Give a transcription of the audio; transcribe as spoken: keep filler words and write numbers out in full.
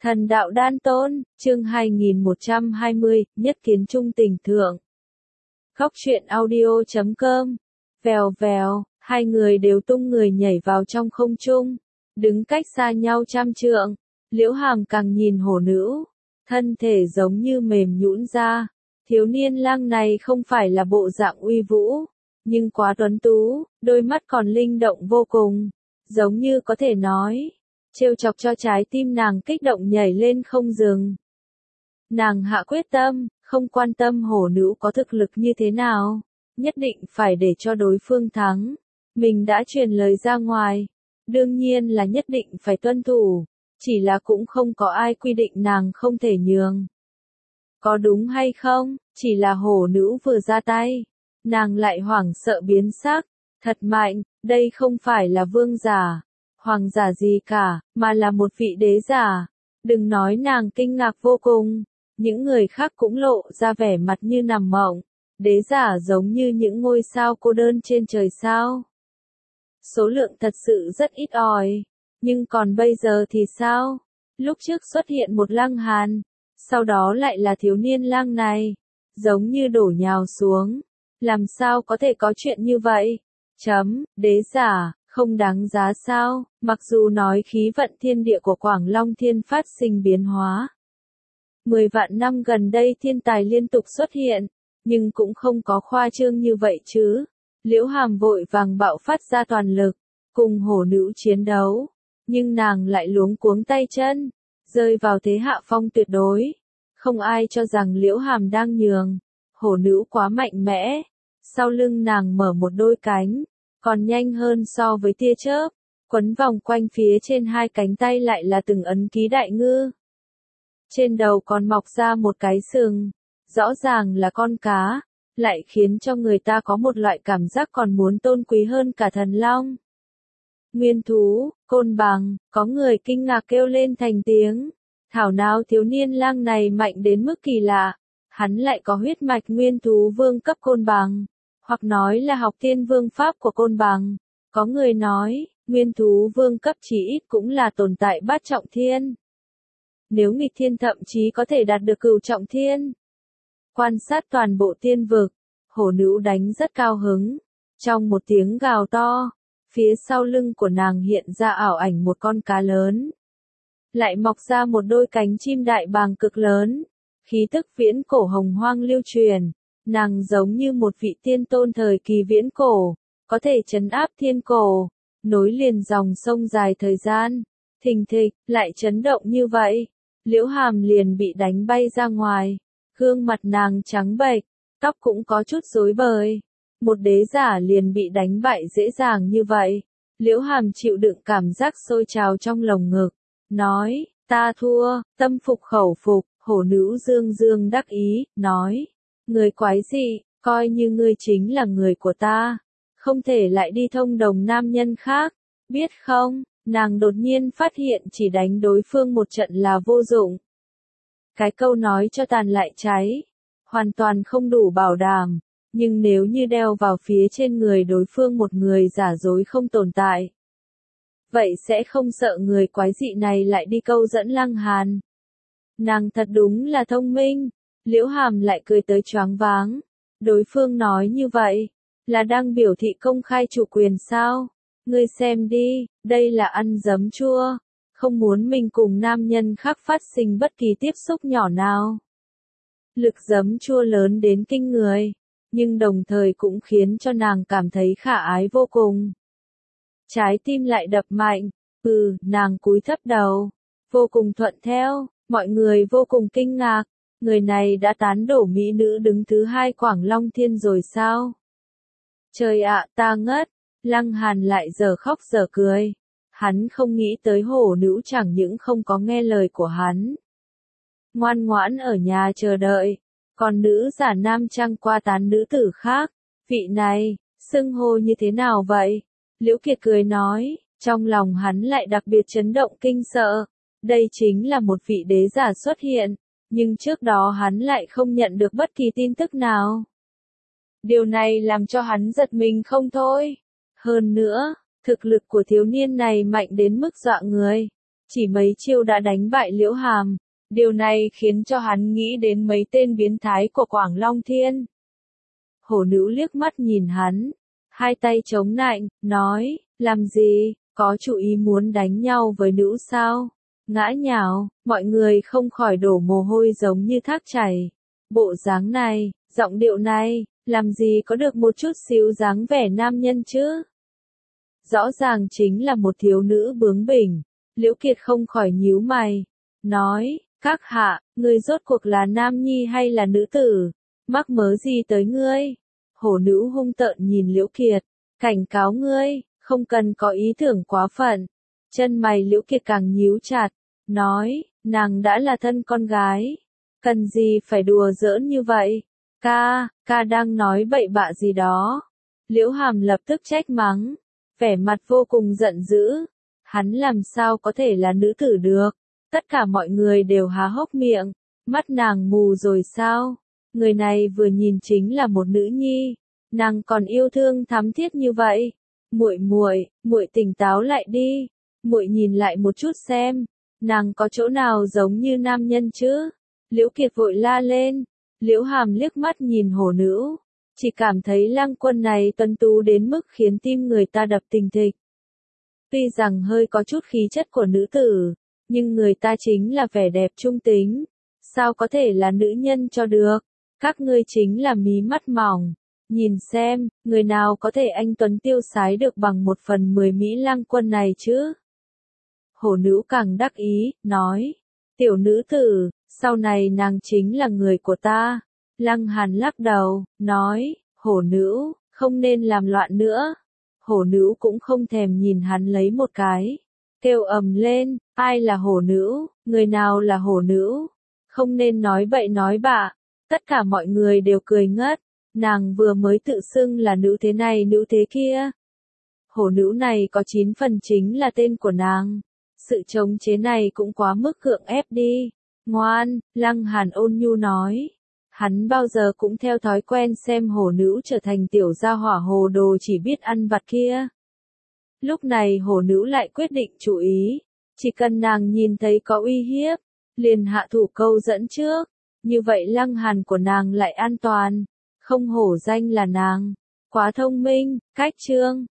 Thần đạo đan tôn, chương hai nghìn một trăm hai mươi, nhất kiến trung tình thượng. Góc truyện audio chấm com. Vèo vèo, hai người đều tung người nhảy vào trong không trung, đứng cách xa nhau trăm trượng. Liễu Hàm càng nhìn hổ nữ, thân thể giống như mềm nhũn ra. Thiếu niên lang này không phải là bộ dạng uy vũ, nhưng quá tuấn tú, đôi mắt còn linh động vô cùng, giống như có thể nói, trêu chọc cho trái tim nàng kích động nhảy lên không dừng. Nàng hạ quyết tâm, không quan tâm hổ nữ có thực lực như thế nào, nhất định phải để cho đối phương thắng. Mình đã truyền lời ra ngoài, đương nhiên là nhất định phải tuân thủ, chỉ là cũng không có ai quy định nàng không thể nhường. Có đúng hay không, chỉ là hổ nữ vừa ra tay, nàng lại hoảng sợ biến sắc, thật mạnh, đây không phải là vương giả, hoàng giả gì cả, mà là một vị đế giả. Đừng nói nàng kinh ngạc vô cùng, những người khác cũng lộ ra vẻ mặt như nằm mộng, đế giả giống như những ngôi sao cô đơn trên trời sao. Số lượng thật sự rất ít ỏi, nhưng còn bây giờ thì sao? Lúc trước xuất hiện một Lăng Hàn, sau đó lại là thiếu niên lang này, giống như đổ nhào xuống, làm sao có thể có chuyện như vậy? Chấm, đế giả, không đáng giá sao, mặc dù nói khí vận thiên địa của Quảng Long Thiên phát sinh biến hóa. Mười vạn năm gần đây thiên tài liên tục xuất hiện, nhưng cũng không có khoa trương như vậy chứ. Liễu Hàm vội vàng bạo phát ra toàn lực, cùng hổ nữ chiến đấu, nhưng nàng lại luống cuống tay chân, rơi vào thế hạ phong tuyệt đối. Không ai cho rằng Liễu Hàm đang nhường, hổ nữ quá mạnh mẽ, sau lưng nàng mở một đôi cánh, còn nhanh hơn so với tia chớp, quấn vòng quanh phía trên hai cánh tay lại là từng ấn ký đại ngư. Trên đầu còn mọc ra một cái sừng, rõ ràng là con cá, lại khiến cho người ta có một loại cảm giác còn muốn tôn quý hơn cả thần long. Nguyên thú, côn bằng, có người kinh ngạc kêu lên thành tiếng. Thảo nào thiếu niên lang này mạnh đến mức kỳ lạ, hắn lại có huyết mạch nguyên thú vương cấp côn bằng, hoặc nói là học thiên vương pháp của côn bằng. Có người nói, nguyên thú vương cấp chỉ ít cũng là tồn tại bát trọng thiên. Nếu nghịch thiên thậm chí có thể đạt được cửu trọng thiên. Quan sát toàn bộ tiên vực, hổ nữ đánh rất cao hứng. Trong một tiếng gào to, phía sau lưng của nàng hiện ra ảo ảnh một con cá lớn. Lại mọc ra một đôi cánh chim đại bàng cực lớn, khí tức viễn cổ hồng hoang lưu truyền, nàng giống như một vị tiên tôn thời kỳ viễn cổ, có thể trấn áp thiên cổ, nối liền dòng sông dài thời gian. Thình thịch, lại chấn động như vậy, Liễu Hàm liền bị đánh bay ra ngoài, gương mặt nàng trắng bệch, tóc cũng có chút rối bời. Một đế giả liền bị đánh bại dễ dàng như vậy, Liễu Hàm chịu đựng cảm giác sôi trào trong lồng ngực. Nói, ta thua, tâm phục khẩu phục, hổ nữ dương dương đắc ý, nói, người quái dị, coi như ngươi chính là người của ta, không thể lại đi thông đồng nam nhân khác, biết không? Nàng đột nhiên phát hiện chỉ đánh đối phương một trận là vô dụng. Cái câu nói cho tàn lại cháy, hoàn toàn không đủ bảo đảm, nhưng nếu như đeo vào phía trên người đối phương một người giả dối không tồn tại, vậy sẽ không sợ người quái dị này lại đi câu dẫn Lăng Hàn. Nàng thật đúng là thông minh. Liễu Hàm lại cười tới choáng váng. Đối phương nói như vậy, là đang biểu thị công khai chủ quyền sao? Ngươi xem đi, đây là ăn giấm chua, không muốn mình cùng nam nhân khác phát sinh bất kỳ tiếp xúc nhỏ nào. Lực giấm chua lớn đến kinh người, nhưng đồng thời cũng khiến cho nàng cảm thấy khả ái vô cùng. Trái tim lại đập mạnh, ừ, nàng cúi thấp đầu, vô cùng thuận theo, mọi người vô cùng kinh ngạc, người này đã tán đổ mỹ nữ đứng thứ hai Quảng Long Thiên rồi sao? Trời ạ, ta ngất, Lăng Hàn lại giờ khóc giờ cười, hắn không nghĩ tới hổ nữ chẳng những không có nghe lời của hắn. Ngoan ngoãn ở nhà chờ đợi, còn nữ giả nam trang qua tán nữ tử khác, vị này, xưng hô như thế nào vậy? Liễu Kiệt cười nói, trong lòng hắn lại đặc biệt chấn động kinh sợ. Đây chính là một vị đế giả xuất hiện, nhưng trước đó hắn lại không nhận được bất kỳ tin tức nào. Điều này làm cho hắn giật mình không thôi. Hơn nữa, thực lực của thiếu niên này mạnh đến mức dọa người. chỉ mấy chiêu đã đánh bại Liễu Hàm. Điều này khiến cho hắn nghĩ đến mấy tên biến thái của Quảng Long Thiên. Hổ nữ liếc mắt nhìn hắn, hai tay chống nạnh, nói, làm gì, có chủ ý muốn đánh nhau với nữ sao? Ngã nhào, mọi người không khỏi đổ mồ hôi giống như thác chảy. Bộ dáng này, giọng điệu này, làm gì có được một chút xíu dáng vẻ nam nhân chứ? Rõ ràng chính là một thiếu nữ bướng bỉnh. Liễu Kiệt không khỏi nhíu mày, nói, các hạ, ngươi rốt cuộc là nam nhi hay là nữ tử? Mắc mớ gì tới ngươi? Hổ nữ hung tợn nhìn Liễu Kiệt, cảnh cáo ngươi, không cần có ý tưởng quá phận. Chân mày Liễu Kiệt càng nhíu chặt, nói, nàng đã là thân con gái, cần gì phải đùa giỡn như vậy? Ca, ca đang nói bậy bạ gì đó? Liễu Hàm lập tức trách mắng, vẻ mặt vô cùng giận dữ. Hắn làm sao có thể là nữ tử được? Tất cả mọi người đều há hốc miệng, mắt nàng mù rồi sao? Người này vừa nhìn chính là một nữ nhi, nàng còn yêu thương thắm thiết như vậy. Muội muội, muội tỉnh táo lại đi, muội nhìn lại một chút xem, nàng có chỗ nào giống như nam nhân chứ? Liễu Kiệt vội la lên. Liễu Hàm liếc mắt nhìn hổ nữ, chỉ cảm thấy Lăng Quân này tuấn tú đến mức khiến tim người ta đập thình thịch. Tuy rằng hơi có chút khí chất của nữ tử, nhưng người ta chính là vẻ đẹp trung tính, sao có thể là nữ nhân cho được? Các ngươi chính là mí mắt mỏng, nhìn xem, người nào có thể anh tuấn tiêu sái được bằng một phần mười Mỹ Lăng Quân này chứ? Hổ nữ càng đắc ý, nói, tiểu nữ tử, sau này nàng chính là người của ta. Lăng Hàn lắc đầu, nói, hổ nữ, không nên làm loạn nữa. Hổ nữ cũng không thèm nhìn hắn lấy một cái, kêu ầm lên, ai là hổ nữ, người nào là hổ nữ, không nên nói bậy nói bạ. Tất cả mọi người đều cười ngất, nàng vừa mới tự xưng là nữ thế này nữ thế kia. Hổ nữ này có chín phần chính là tên của nàng, sự chống chế này cũng quá mức cưỡng ép đi. Ngoan, Lăng Hàn ôn nhu nói. Hắn bao giờ cũng theo thói quen xem hổ nữ trở thành tiểu gia hỏa hồ đồ chỉ biết ăn vặt kia. Lúc này hổ nữ lại quyết định chú ý, chỉ cần nàng nhìn thấy có uy hiếp, liền hạ thủ câu dẫn trước, như vậy Lăng Hàn của nàng lại an toàn, không hổ danh là nàng, quá thông minh, cách chương.